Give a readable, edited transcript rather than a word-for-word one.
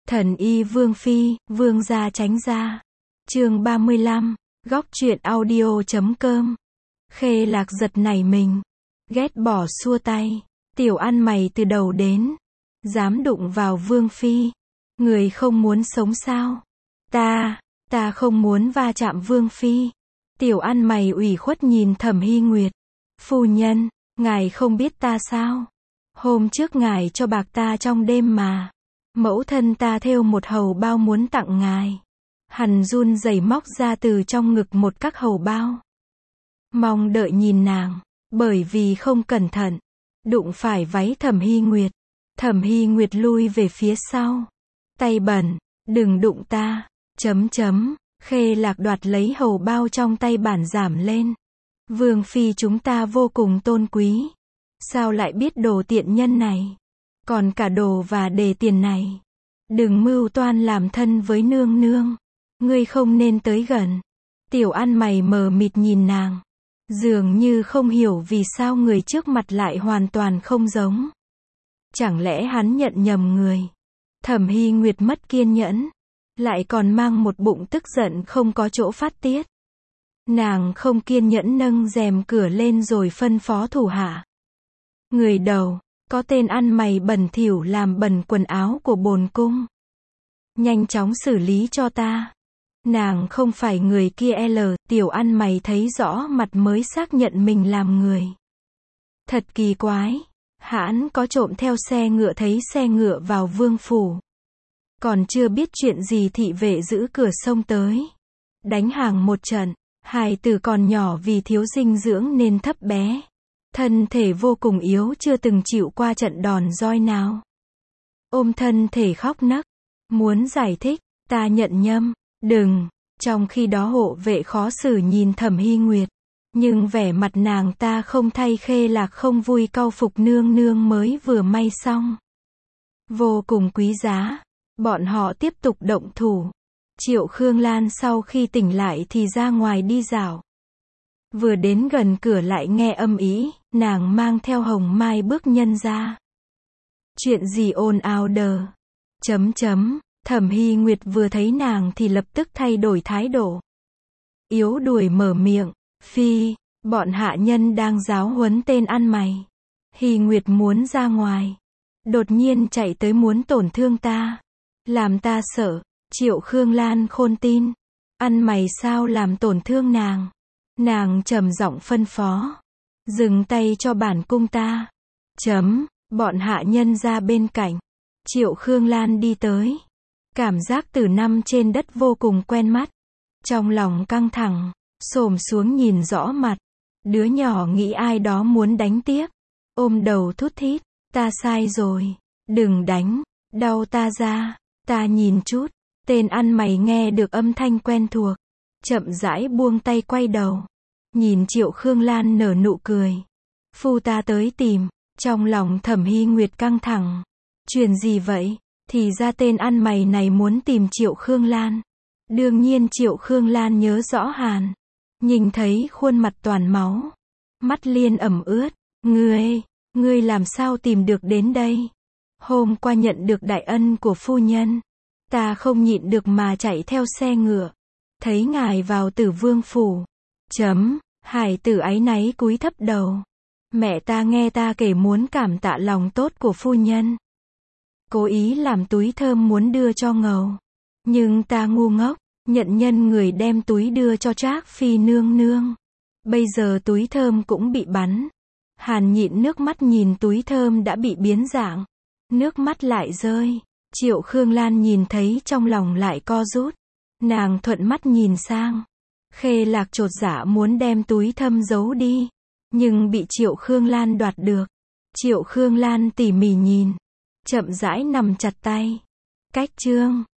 Thần y Vương Phi, Vương gia tránh ra. Chương 35, góc truyện audio.com. Khê Lạc giật nảy mình, ghét bỏ xua tay. Tiểu ăn mày từ đầu đến, dám đụng vào Vương Phi. Người không muốn sống sao? Ta không muốn va chạm Vương Phi. Tiểu ăn mày ủy khuất nhìn Thẩm Hy Nguyệt. Phu nhân, ngài không biết ta sao? Hôm trước ngài cho bạc ta trong đêm mà. Mẫu thân ta thêu một hầu bao muốn tặng ngài. Hắn run rẩy móc ra từ trong ngực một các hầu bao. Mong đợi nhìn nàng, bởi vì không cẩn thận, đụng phải váy Thẩm Hy Nguyệt. Thẩm Hy Nguyệt lui về phía sau. Tay bẩn, đừng đụng ta, Khê Lạc đoạt lấy hầu bao trong tay bản giảm lên. Vương Phi chúng ta vô cùng tôn quý. Sao lại biết đồ tiện nhân này? Còn cả đồ và đề tiền này. Đừng mưu toan làm thân với nương nương. Ngươi không nên tới gần. Tiểu ăn mày mờ mịt nhìn nàng. Dường như không hiểu vì sao người trước mặt lại hoàn toàn không giống. Chẳng lẽ hắn nhận nhầm người? Thẩm Hy Nguyệt mất kiên nhẫn. Lại còn mang một bụng tức giận không có chỗ phát tiết. Nàng không kiên nhẫn nâng rèm cửa lên rồi phân phó thủ hạ. Người đầu, có tên ăn mày bẩn thỉu làm bẩn quần áo của bổn cung. Nhanh chóng xử lý cho ta. Nàng không phải người kia tiểu ăn mày thấy rõ mặt mới xác nhận mình làm người. Thật kỳ quái. Hãn có trộm theo xe ngựa thấy xe ngựa vào vương phủ. Còn chưa biết chuyện gì thị vệ giữ cửa xông tới. Đánh hàng một trận. Hài tử còn nhỏ vì thiếu dinh dưỡng nên thấp bé. Thân thể vô cùng yếu chưa từng chịu qua trận đòn roi nào. Ôm thân thể khóc nấc. Muốn giải thích, ta nhận nhầm. Đừng. Trong khi đó hộ vệ khó xử nhìn Thẩm Hy Nguyệt. Nhưng vẻ mặt nàng ta không thay Khê Lạc không vui cau phục nương nương mới vừa may xong. Vô cùng quý giá. Bọn họ tiếp tục động thủ. Triệu Khương Lan sau khi tỉnh lại thì ra ngoài đi dạo. Vừa đến gần cửa lại nghe âm ý, nàng mang theo Hồng Mai bước nhân ra. Chuyện gì ồn ào đờ? Thẩm Hy Nguyệt vừa thấy nàng thì lập tức thay đổi thái độ. Yếu đuổi mở miệng, Phi, bọn hạ nhân đang giáo huấn tên ăn mày. Hy Nguyệt muốn ra ngoài. Đột nhiên chạy tới muốn tổn thương ta. Làm ta sợ. Triệu Khương Lan khôn tin. Ăn mày sao làm tổn thương nàng. Nàng trầm giọng phân phó. Dừng tay cho bản cung ta. Bọn hạ nhân ra bên cạnh. Triệu Khương Lan đi tới. Cảm giác từ năm trên đất vô cùng quen mắt. Trong lòng căng thẳng. Xổm xuống nhìn rõ mặt. Đứa nhỏ nghĩ ai đó muốn đánh tiếp. Ôm đầu thút thít. Ta sai rồi. Đừng đánh. Đau ta ra. Ta nhìn chút. Tên ăn mày nghe được âm thanh quen thuộc. Chậm rãi buông tay quay đầu. Nhìn Triệu Khương Lan nở nụ cười. Phu ta tới tìm. Trong lòng Thẩm Hy Nguyệt căng thẳng. Chuyện gì vậy? Thì ra tên ăn mày này muốn tìm Triệu Khương Lan. Đương nhiên Triệu Khương Lan nhớ rõ hàn. Nhìn thấy khuôn mặt toàn máu. Mắt liên ẩm ướt. Ngươi làm sao tìm được đến đây? Hôm qua nhận được đại ân của phu nhân. Ta không nhịn được mà chạy theo xe ngựa. Thấy ngài vào Tử Vương phủ. Hải tử áy náy cúi thấp đầu. Mẹ ta nghe ta kể muốn cảm tạ lòng tốt của phu nhân. Cố ý làm túi thơm muốn đưa cho ngầu. Nhưng ta ngu ngốc, nhận nhân người đem túi đưa cho Trác Phi nương nương. Bây giờ túi thơm cũng bị bắn. Hàn nhịn nước mắt nhìn túi thơm đã bị biến dạng. Nước mắt lại rơi. Triệu Khương Lan nhìn thấy trong lòng lại co rút. Nàng thuận mắt nhìn sang. Khê Lạc chột dạ muốn đem túi thơm giấu đi. Nhưng bị Triệu Khương Lan đoạt được. Triệu Khương Lan tỉ mỉ nhìn. Chậm rãi nằm chặt tay. Cách chương.